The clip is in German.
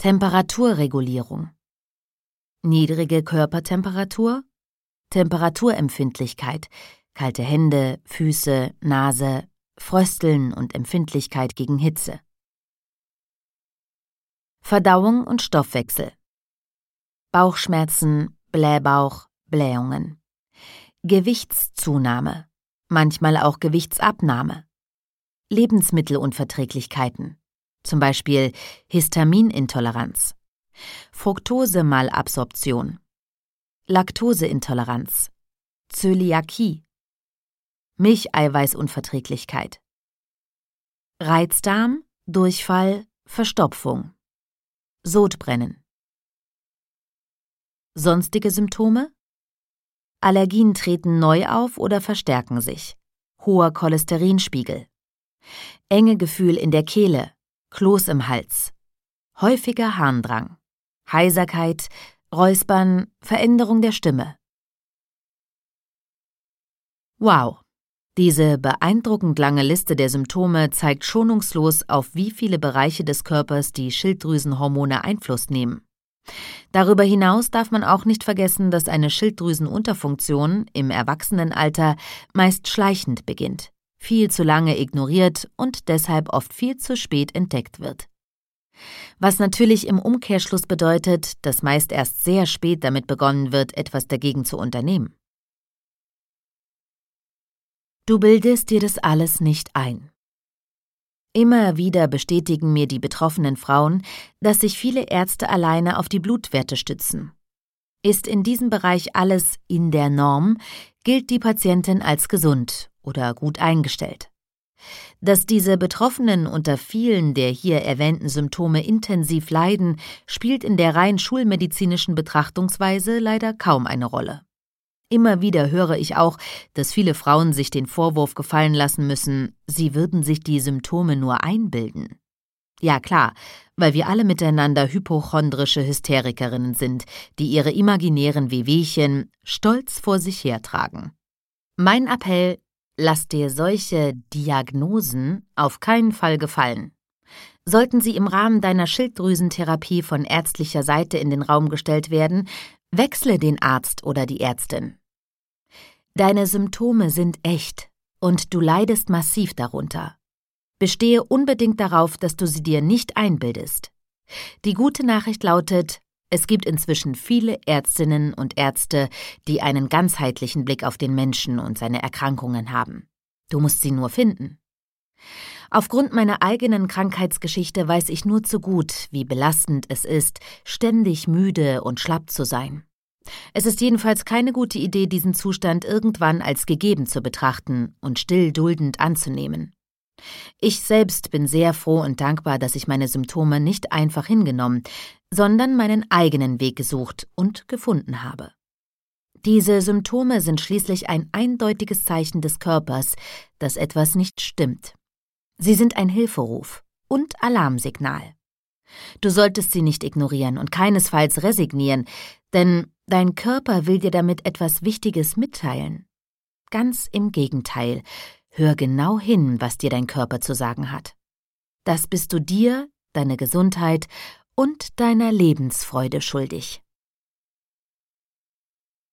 Temperaturregulierung. Niedrige Körpertemperatur, Temperaturempfindlichkeit, kalte Hände, Füße, Nase, Frösteln und Empfindlichkeit gegen Hitze. Verdauung und Stoffwechsel. Bauchschmerzen, Blähbauch, Blähungen. Gewichtszunahme, manchmal auch Gewichtsabnahme. Lebensmittelunverträglichkeiten, zum Beispiel Histaminintoleranz. Fructosemalabsorption, Laktoseintoleranz, Zöliakie, Milcheiweißunverträglichkeit, Reizdarm, Durchfall, Verstopfung, Sodbrennen. Sonstige Symptome? Allergien treten neu auf oder verstärken sich, hoher Cholesterinspiegel, enge Gefühl in der Kehle, Kloß im Hals, häufiger Harndrang, Heiserkeit, Räuspern, Veränderung der Stimme. Wow, diese beeindruckend lange Liste der Symptome zeigt schonungslos, auf wie viele Bereiche des Körpers die Schilddrüsenhormone Einfluss nehmen. Darüber hinaus darf man auch nicht vergessen, dass eine Schilddrüsenunterfunktion im Erwachsenenalter meist schleichend beginnt, viel zu lange ignoriert und deshalb oft viel zu spät entdeckt wird. Was natürlich im Umkehrschluss bedeutet, dass meist erst sehr spät damit begonnen wird, etwas dagegen zu unternehmen. Du bildest dir das alles nicht ein. Immer wieder bestätigen mir die betroffenen Frauen, dass sich viele Ärzte alleine auf die Blutwerte stützen. Ist in diesem Bereich alles in der Norm, gilt die Patientin als gesund oder gut eingestellt. Dass diese Betroffenen unter vielen der hier erwähnten Symptome intensiv leiden, spielt in der rein schulmedizinischen Betrachtungsweise leider kaum eine Rolle. Immer wieder höre ich auch, dass viele Frauen sich den Vorwurf gefallen lassen müssen, sie würden sich die Symptome nur einbilden. Ja klar, weil wir alle miteinander hypochondrische Hysterikerinnen sind, die ihre imaginären Wehwehchen stolz vor sich hertragen. Mein Appell: Lass dir solche Diagnosen auf keinen Fall gefallen. Sollten sie im Rahmen deiner Schilddrüsentherapie von ärztlicher Seite in den Raum gestellt werden, wechsle den Arzt oder die Ärztin. Deine Symptome sind echt und du leidest massiv darunter. Bestehe unbedingt darauf, dass du sie dir nicht einbildest. Die gute Nachricht lautet: Es gibt inzwischen viele Ärztinnen und Ärzte, die einen ganzheitlichen Blick auf den Menschen und seine Erkrankungen haben. Du musst sie nur finden. Aufgrund meiner eigenen Krankheitsgeschichte weiß ich nur zu gut, wie belastend es ist, ständig müde und schlapp zu sein. Es ist jedenfalls keine gute Idee, diesen Zustand irgendwann als gegeben zu betrachten und still duldend anzunehmen. Ich selbst bin sehr froh und dankbar, dass ich meine Symptome nicht einfach hingenommen, sondern meinen eigenen Weg gesucht und gefunden habe. Diese Symptome sind schließlich ein eindeutiges Zeichen des Körpers, dass etwas nicht stimmt. Sie sind ein Hilferuf und Alarmsignal. Du solltest sie nicht ignorieren und keinesfalls resignieren, denn dein Körper will dir damit etwas Wichtiges mitteilen. Ganz im Gegenteil, hör genau hin, was dir dein Körper zu sagen hat. Das bist du dir, deiner Gesundheit und deiner Lebensfreude schuldig.